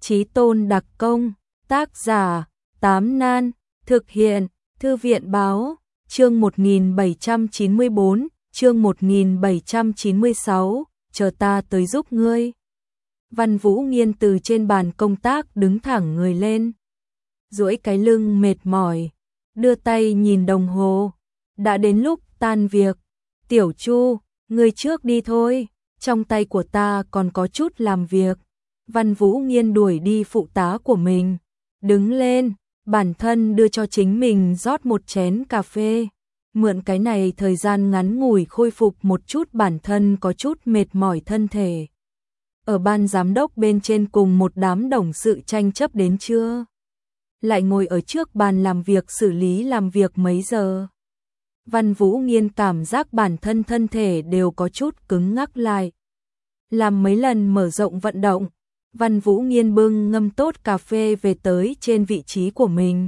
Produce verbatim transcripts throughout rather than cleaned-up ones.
Chí Tôn đặc công, tác giả, Tám Nan, thực hiện, Thư viện báo, chương một nghìn bảy trăm chín mươi bốn, chương một nghìn bảy trăm chín mươi sáu, chờ ta tới giúp ngươi. Văn Vũ Nghiên từ trên bàn công tác đứng thẳng người lên, duỗi cái lưng mệt mỏi, đưa tay nhìn đồng hồ, đã đến lúc tan việc. Tiểu Chu, ngươi trước đi thôi, trong tay của ta còn có chút làm việc. Văn Vũ Nghiên đuổi đi phụ tá của mình, đứng lên, bản thân đưa cho chính mình rót một chén cà phê. Mượn cái này thời gian ngắn ngủi khôi phục một chút bản thân có chút mệt mỏi thân thể. Ở ban giám đốc bên trên cùng một đám đồng sự tranh chấp đến trưa, lại ngồi ở trước bàn làm việc xử lý làm việc mấy giờ. Văn Vũ Nghiên cảm giác bản thân thân thể đều có chút cứng ngắc lại. Làm mấy lần mở rộng vận động, Văn Vũ Nghiên bưng ngâm tốt cà phê về tới trên vị trí của mình.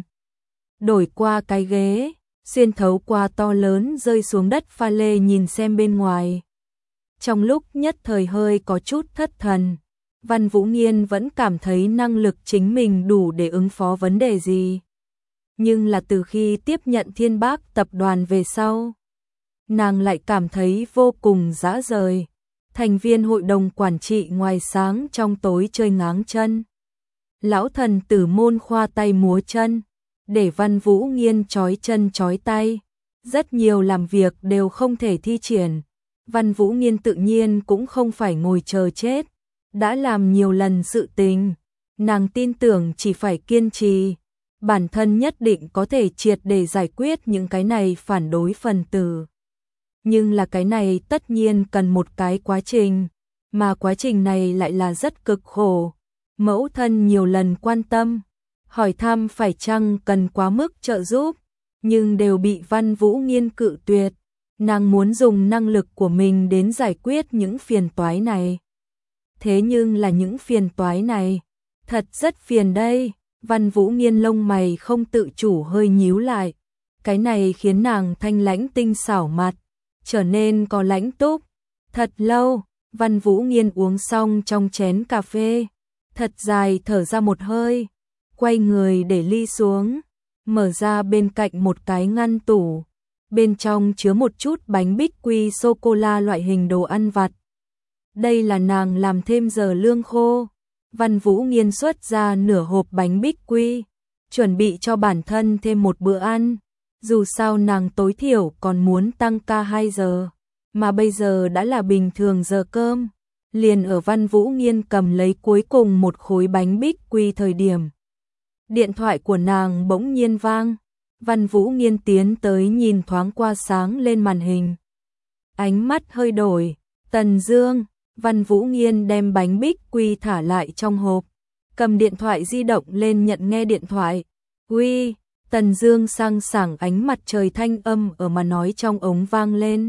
Đổi qua cái ghế, xuyên thấu qua to lớn rơi xuống đất pha lê nhìn xem bên ngoài. Trong lúc nhất thời hơi có chút thất thần, Văn Vũ Nghiên vẫn cảm thấy năng lực chính mình đủ để ứng phó vấn đề gì. Nhưng là từ khi tiếp nhận Thiên Bác tập đoàn về sau, nàng lại cảm thấy vô cùng dã rời. Thành viên hội đồng quản trị ngoài sáng trong tối chơi ngáng chân. Lão thần tử môn khoa tay múa chân, để Văn Vũ Nghiên chói chân chói tay. Rất nhiều làm việc đều không thể thi triển. Văn Vũ Nghiên tự nhiên cũng không phải ngồi chờ chết. Đã làm nhiều lần sự tình, nàng tin tưởng chỉ phải kiên trì, bản thân nhất định có thể triệt để giải quyết những cái này phản đối phần tử. Nhưng là cái này tất nhiên cần một cái quá trình, mà quá trình này lại là rất cực khổ. Mẫu thân nhiều lần quan tâm, hỏi thăm phải chăng cần quá mức trợ giúp, nhưng đều bị Văn Vũ Nghiên cự tuyệt. Nàng muốn dùng năng lực của mình đến giải quyết những phiền toái này. Thế nhưng là những phiền toái này, thật rất phiền đây. Văn Vũ Nghiên lông mày không tự chủ hơi nhíu lại. Cái này khiến nàng thanh lãnh tinh xảo mặt trở nên có lãnh túc. Thật lâu, Văn Vũ Nghiên uống xong trong chén cà phê, thật dài thở ra một hơi, quay người để ly xuống, mở ra bên cạnh một cái ngăn tủ, bên trong chứa một chút bánh bích quy sô-cô-la loại hình đồ ăn vặt. Đây là nàng làm thêm giờ lương khô. Văn Vũ Nghiên xuất ra nửa hộp bánh bích quy, chuẩn bị cho bản thân thêm một bữa ăn. Dù sao nàng tối thiểu còn muốn tăng ca hai giờ, mà bây giờ đã là bình thường giờ cơm. Liền ở Văn Vũ Nghiên cầm lấy cuối cùng một khối bánh bích quy thời điểm, điện thoại của nàng bỗng nhiên vang. Văn Vũ Nghiên tiến tới nhìn thoáng qua sáng lên màn hình. Ánh mắt hơi đổi, Tần Dương. Văn Vũ Nghiên đem bánh bích quy thả lại trong hộp, cầm điện thoại di động lên nhận nghe điện thoại. Uy, Tần Dương sang sảng ánh mặt trời thanh âm ở mà nói trong ống vang lên.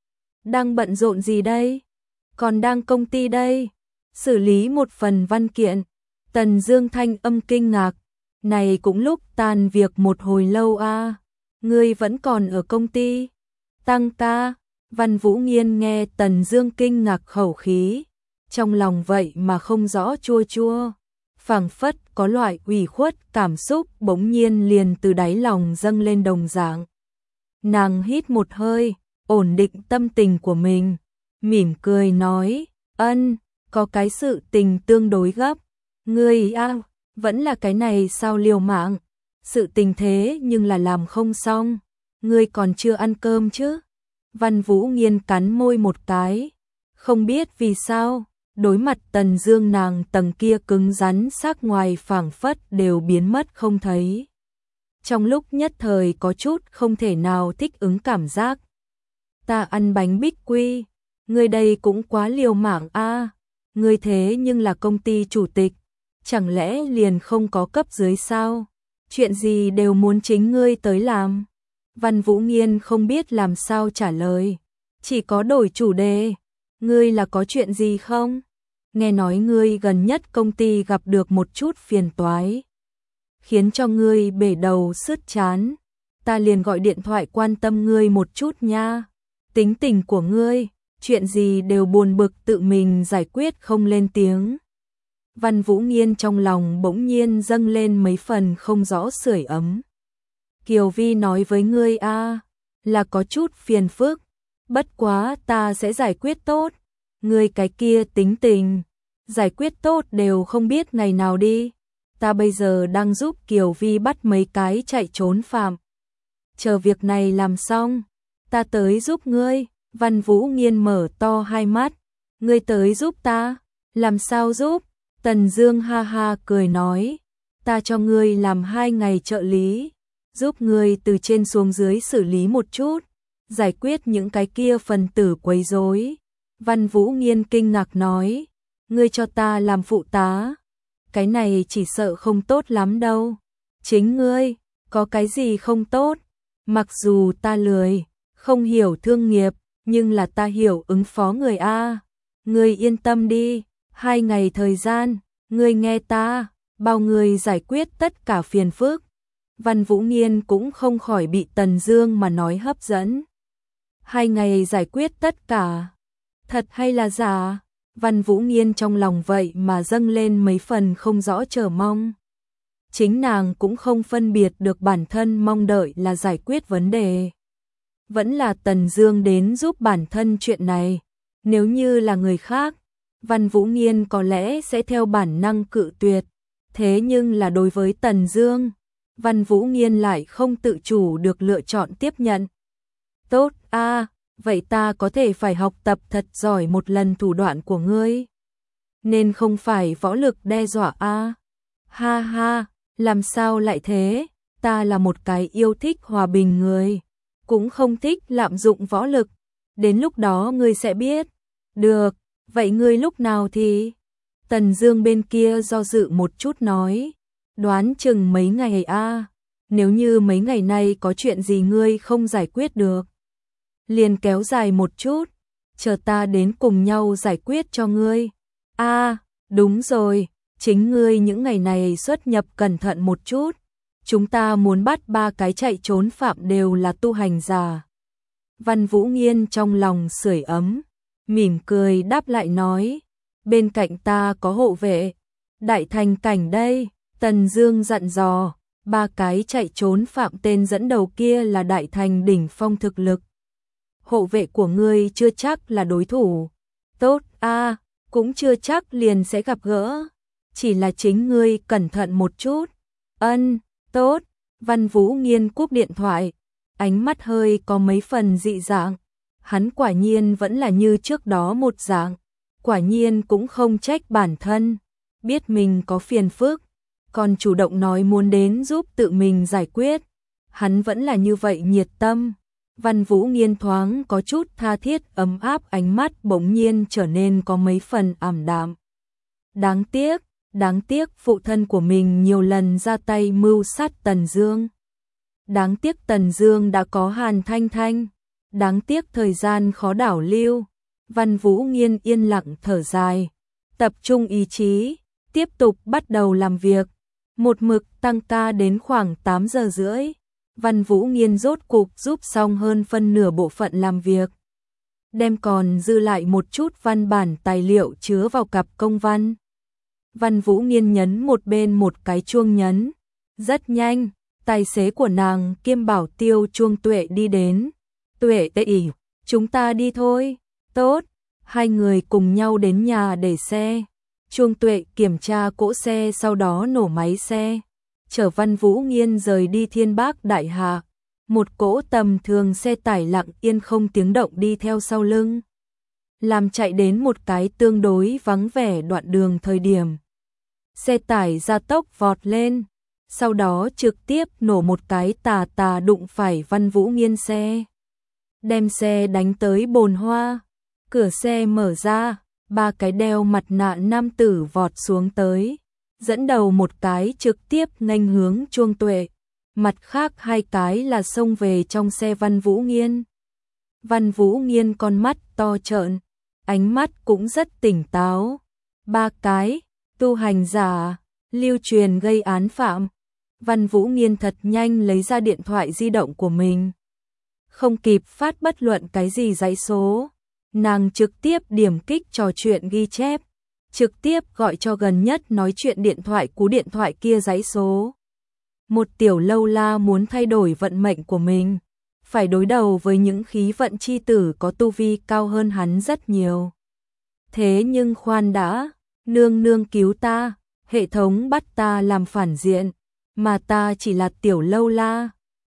Đang bận rộn gì đây? Còn đang công ty đây, xử lý một phần văn kiện. Tần Dương thanh âm kinh ngạc, này cũng lúc tan việc một hồi lâu a, à. Ngươi vẫn còn ở công ty? Tăng ca? Văn Vũ Nghiên nghe Tần Dương kinh ngạc khẩu khí, trong lòng vậy mà không rõ chua chua, phảng phất có loại ủy khuất cảm xúc bỗng nhiên liền từ đáy lòng dâng lên đồng dạng. Nàng hít một hơi, ổn định tâm tình của mình, mỉm cười nói, ân, có cái sự tình tương đối gấp. Ngươi a, vẫn là cái này sao liều mạng, sự tình thế nhưng là làm không xong, ngươi còn chưa ăn cơm chứ? Văn Vũ Nghiên cắn môi một cái, không biết vì sao, đối mặt Tần Dương nàng tầng kia cứng rắn sắc ngoài phảng phất đều biến mất không thấy. Trong lúc nhất thời có chút không thể nào thích ứng cảm giác. Ta ăn bánh bích quy, ngươi đây cũng quá liều mạng a, à. Ngươi thế nhưng là công ty chủ tịch, chẳng lẽ liền không có cấp dưới sao? Chuyện gì đều muốn chính ngươi tới làm. Văn Vũ Nghiên không biết làm sao trả lời, chỉ có đổi chủ đề. Ngươi là có chuyện gì không? Nghe nói ngươi gần nhất công ty gặp được một chút phiền toái, khiến cho ngươi bể đầu sứt chán. Ta liền gọi điện thoại quan tâm ngươi một chút nha. Tính tình của ngươi, chuyện gì đều buồn bực tự mình giải quyết không lên tiếng. Văn Vũ Nghiên trong lòng bỗng nhiên dâng lên mấy phần không rõ sưởi ấm. Kiều Vi nói với ngươi a, là có chút phiền phức, bất quá ta sẽ giải quyết tốt. Ngươi cái kia tính tình, giải quyết tốt đều không biết ngày nào đi. Ta bây giờ đang giúp Kiều Vi bắt mấy cái chạy trốn phạm. Chờ việc này làm xong, ta tới giúp ngươi. Văn Vũ Nghiên mở to hai mắt. Ngươi tới giúp ta? Làm sao giúp? Tần Dương ha ha cười nói, ta cho ngươi làm hai ngày trợ lý, giúp ngươi từ trên xuống dưới xử lý một chút, giải quyết những cái kia phần tử quấy rối. Văn Vũ Nghiên kinh ngạc nói, ngươi cho ta làm phụ tá? Cái này chỉ sợ không tốt lắm đâu. Chính ngươi, có cái gì không tốt? Mặc dù ta lười, không hiểu thương nghiệp, nhưng là ta hiểu ứng phó người a. Ngươi yên tâm đi, hai ngày thời gian, ngươi nghe ta, bao người giải quyết tất cả phiền phức. Văn Vũ Nghiên cũng không khỏi bị Tần Dương mà nói hấp dẫn. Hai ngày giải quyết tất cả, thật hay là giả? Văn Vũ Nghiên trong lòng vậy mà dâng lên mấy phần không rõ chờ mong. Chính nàng cũng không phân biệt được bản thân mong đợi là giải quyết vấn đề, vẫn là Tần Dương đến giúp bản thân chuyện này. Nếu như là người khác, Văn Vũ Nghiên có lẽ sẽ theo bản năng cự tuyệt. Thế nhưng là đối với Tần Dương, Văn Vũ Nghiên lại không tự chủ được lựa chọn tiếp nhận. Tốt a, à, vậy ta có thể phải học tập thật giỏi một lần thủ đoạn của ngươi. Nên không phải võ lực đe dọa a. À. Ha ha, làm sao lại thế? Ta là một cái yêu thích hòa bình người, cũng không thích lạm dụng võ lực. Đến lúc đó ngươi sẽ biết. Được, vậy ngươi lúc nào thì? Tần Dương bên kia do dự một chút nói, đoán chừng mấy ngày a. À. Nếu như mấy ngày nay có chuyện gì ngươi không giải quyết được, liền kéo dài một chút, chờ ta đến cùng nhau giải quyết cho ngươi. A, à, đúng rồi, chính ngươi những ngày này xuất nhập cẩn thận một chút. Chúng ta muốn bắt ba cái chạy trốn phạm đều là tu hành giả. Văn Vũ Nghiên trong lòng sưởi ấm, mỉm cười đáp lại nói, bên cạnh ta có hộ vệ, đại thành cảnh đây. Tần Dương dặn dò, ba cái chạy trốn phạm tên dẫn đầu kia là đại thành đỉnh phong thực lực. Hộ vệ của ngươi chưa chắc là đối thủ. Tốt a, à, cũng chưa chắc liền sẽ gặp gỡ, chỉ là chính ngươi cẩn thận một chút. Ân, tốt. Văn Vũ Nghiên cúp điện thoại, ánh mắt hơi có mấy phần dị dạng. Hắn quả nhiên vẫn là như trước đó một dạng, quả nhiên cũng không trách bản thân, biết mình có phiền phức, còn chủ động nói muốn đến giúp tự mình giải quyết. Hắn vẫn là như vậy nhiệt tâm. Văn Vũ Nghiên thoáng có chút tha thiết ấm áp, ánh mắt bỗng nhiên trở nên có mấy phần ảm đạm. Đáng tiếc, đáng tiếc phụ thân của mình nhiều lần ra tay mưu sát Tần Dương. Đáng tiếc Tần Dương đã có Hàn Thanh Thanh. Đáng tiếc thời gian khó đảo lưu. Văn Vũ Nghiên yên lặng thở dài, tập trung ý chí, tiếp tục bắt đầu làm việc. Một mực tăng ca đến khoảng tám giờ rưỡi. Văn Vũ Nghiên rốt cục giúp xong hơn phân nửa bộ phận làm việc, đem còn dư lại một chút văn bản tài liệu chứa vào cặp công văn. Văn Vũ Nghiên nhấn một bên một cái chuông nhấn. Rất nhanh, tài xế của nàng kiêm bảo tiêu Chuông Tuệ đi đến. Tuệ ỉ, chúng ta đi thôi. Tốt, hai người cùng nhau đến nhà để xe. Chuông Tuệ kiểm tra cỗ xe, sau đó nổ máy xe, chở Văn Vũ Nghiên rời đi Thiên Bác Đại Hà. Một cỗ tầm thường xe tải lặng yên không tiếng động đi theo sau lưng, làm chạy đến một cái tương đối vắng vẻ đoạn đường. Thời điểm xe tải gia tốc vọt lên, sau đó trực tiếp nổ một cái tà tà đụng phải Văn Vũ Nghiên xe, đem xe đánh tới bồn hoa. Cửa xe mở ra, ba cái đeo mặt nạ nam tử vọt xuống tới, dẫn đầu một cái trực tiếp nghênh hướng Chuông Tuệ, mặt khác hai cái là xông về trong xe Văn Vũ Nghiên. Văn Vũ Nghiên con mắt to trợn, ánh mắt cũng rất tỉnh táo. Ba cái tu hành giả, lưu truyền gây án phạm. Văn Vũ Nghiên thật nhanh lấy ra điện thoại di động của mình, không kịp phát bất luận cái gì dãy số, nàng trực tiếp điểm kích trò chuyện ghi chép. trực tiếp gọi cho gần nhất nói chuyện điện thoại cú điện thoại kia dãy số. Một tiểu lâu la muốn thay đổi vận mệnh của mình, phải đối đầu với những khí vận chi tử có tu vi cao hơn hắn rất nhiều. Thế nhưng khoan đã, nương nương cứu ta, hệ thống bắt ta làm phản diện, mà ta chỉ là tiểu lâu la,